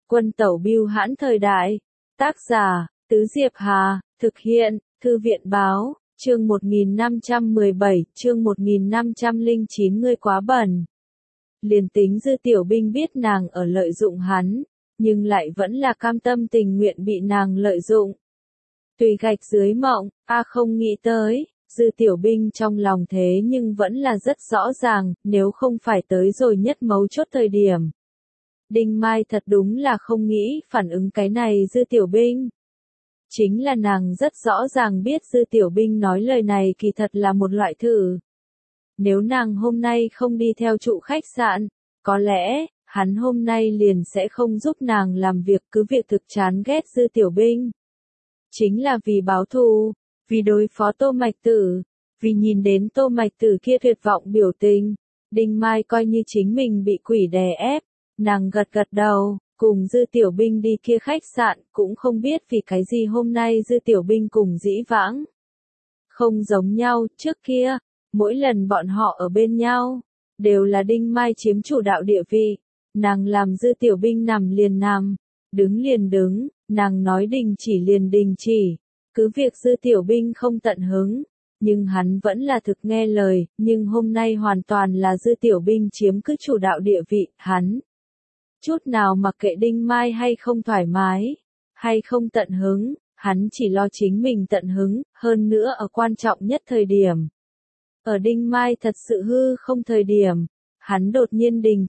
Quân tẩu bưu hãn thời đại. Tác giả, Tứ Diệp Hà, thực hiện, Thư viện báo, chương 1517, chương 1509 ngươi quá bẩn. Liền tính Dư Tiểu Binh biết nàng ở lợi dụng hắn, nhưng lại vẫn là cam tâm tình nguyện bị nàng lợi dụng. Tùy gạch dưới mộng, không nghĩ tới, Dư Tiểu Binh trong lòng thế nhưng vẫn là rất rõ ràng, nếu không phải tới rồi nhất mấu chốt thời điểm. Đinh Mai thật đúng là không nghĩ phản ứng cái này Dư Tiểu Binh. Chính là nàng rất rõ ràng biết Dư Tiểu Binh nói lời này kỳ thật là một loại thử. Nếu nàng hôm nay không đi theo trụ khách sạn, có lẽ, hắn hôm nay liền sẽ không giúp nàng làm việc, cứ việc thực chán ghét Dư Tiểu Binh. Chính là vì báo thù, vì đối phó Tô Mạch Tử, vì nhìn đến Tô Mạch Tử kia tuyệt vọng biểu tình, Đinh Mai coi như chính mình bị quỷ đè ép, nàng gật gật đầu, cùng Dư Tiểu Binh đi kia khách sạn, cũng không biết vì cái gì hôm nay Dư Tiểu Binh cùng dĩ vãng. Không giống nhau, trước kia, mỗi lần bọn họ ở bên nhau, đều là Đinh Mai chiếm chủ đạo địa vị, nàng làm Dư Tiểu Binh nằm liền nằm, đứng liền đứng, nàng nói đình chỉ liền đình chỉ, cứ việc Dư Tiểu Binh không tận hứng, nhưng hắn vẫn là thực nghe lời, nhưng hôm nay hoàn toàn là Dư Tiểu Binh chiếm cứ chủ đạo địa vị, hắn chút nào mặc kệ Đinh Mai hay không thoải mái, hay không tận hứng, hắn chỉ lo chính mình tận hứng, hơn nữa ở quan trọng nhất thời điểm. Ở Đinh Mai thật sự hư không thời điểm, hắn đột nhiên đình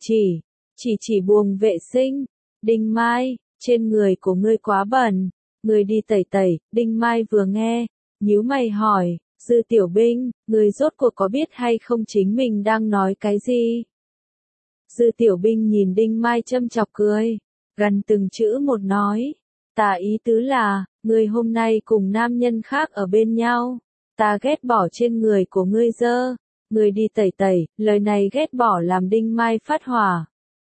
chỉ buồng vệ sinh, Đinh Mai, trên người của ngươi quá bẩn, ngươi đi tẩy tẩy, Đinh Mai vừa nghe, nhíu mày hỏi, Dư Tiểu Binh, ngươi rốt cuộc có biết hay không chính mình đang nói cái gì? Dư Tiểu Binh nhìn Đinh Mai châm chọc cười, gần từng chữ một nói, ta ý tứ là, ngươi hôm nay cùng nam nhân khác ở bên nhau, ta ghét bỏ trên người của ngươi dơ, ngươi đi tẩy tẩy, lời này ghét bỏ làm Đinh Mai phát hỏa.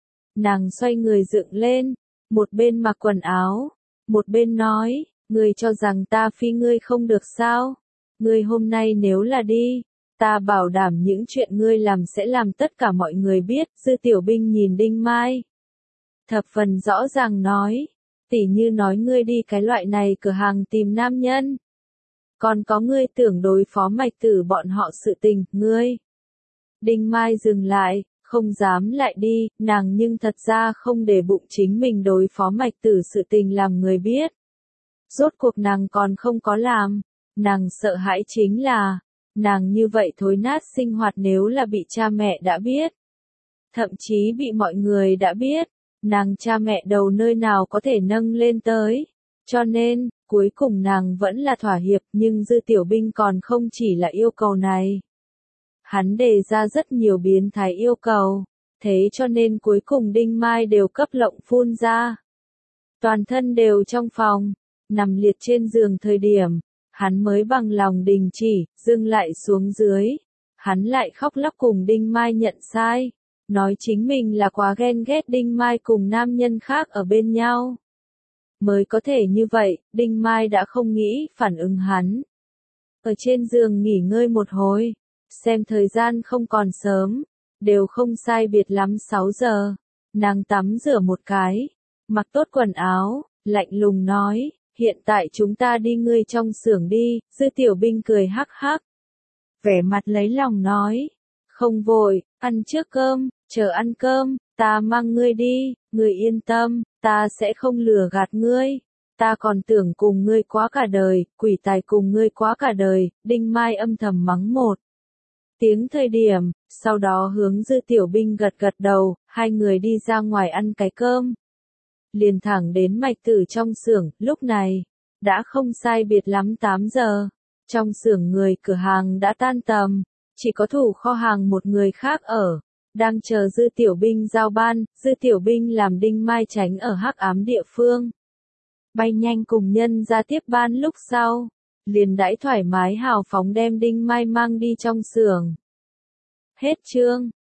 Nàng xoay người dựng lên, một bên mặc quần áo, một bên nói, ngươi cho rằng ta phi ngươi không được sao? Ngươi hôm nay nếu là đi, ta bảo đảm những chuyện ngươi làm sẽ làm tất cả mọi người biết. Dư Tiểu Binh nhìn Đinh Mai, thập phần rõ ràng nói, tỉ như nói ngươi đi cái loại này cửa hàng tìm nam nhân. Còn có ngươi tưởng đối phó Mạch Tử bọn họ sự tình, ngươi. Đinh Mai dừng lại, không dám lại đi, nàng nhưng thật ra không để bụng chính mình đối phó Mạch Tử sự tình làm người biết. Rốt cuộc nàng còn không có làm, nàng sợ hãi chính là, nàng như vậy thối nát sinh hoạt nếu là bị cha mẹ đã biết. Thậm chí bị mọi người đã biết, nàng cha mẹ đầu nơi nào có thể nâng lên tới. Cho nên, cuối cùng nàng vẫn là thỏa hiệp, nhưng Dư Tiểu Binh còn không chỉ là yêu cầu này. Hắn đề ra rất nhiều biến thái yêu cầu, thế cho nên cuối cùng Đinh Mai đều cấp lộng phun ra. Toàn thân đều trong phòng, nằm liệt trên giường thời điểm, hắn mới bằng lòng đình chỉ, dừng lại xuống dưới. Hắn lại khóc lóc cùng Đinh Mai nhận sai, nói chính mình là quá ghen ghét Đinh Mai cùng nam nhân khác ở bên nhau. Mới có thể như vậy, Đinh Mai đã không nghĩ phản ứng hắn. Ở trên giường nghỉ ngơi một hồi, xem thời gian không còn sớm, đều không sai biệt lắm 6 giờ. Nàng tắm rửa một cái, mặc tốt quần áo, lạnh lùng nói, hiện tại chúng ta đi ngươi trong xưởng đi. Dư Tiểu Binh cười hắc hắc, vẻ mặt lấy lòng nói, không vội, ăn trước cơm, chờ ăn cơm, ta mang ngươi đi, ngươi yên tâm, ta sẽ không lừa gạt ngươi, ta còn tưởng cùng ngươi quá cả đời, quỷ tài cùng ngươi quá cả đời. Đinh Mai âm thầm mắng một tiếng thời điểm, sau đó hướng Dư Tiểu Binh gật gật đầu, hai người đi ra ngoài ăn cái cơm. Liền thẳng đến Mạch Tử trong xưởng, lúc này, đã không sai biệt lắm 8 giờ. Trong xưởng người cửa hàng đã tan tầm, chỉ có thủ kho hàng một người khác ở, đang chờ Dư Tiểu Binh giao ban. Dư Tiểu Binh làm Đinh Mai tránh ở hắc ám địa phương, bay nhanh cùng nhân ra tiếp ban lúc sau, liền đãi thoải mái hào phóng đem Đinh Mai mang đi trong xưởng. Hết chương.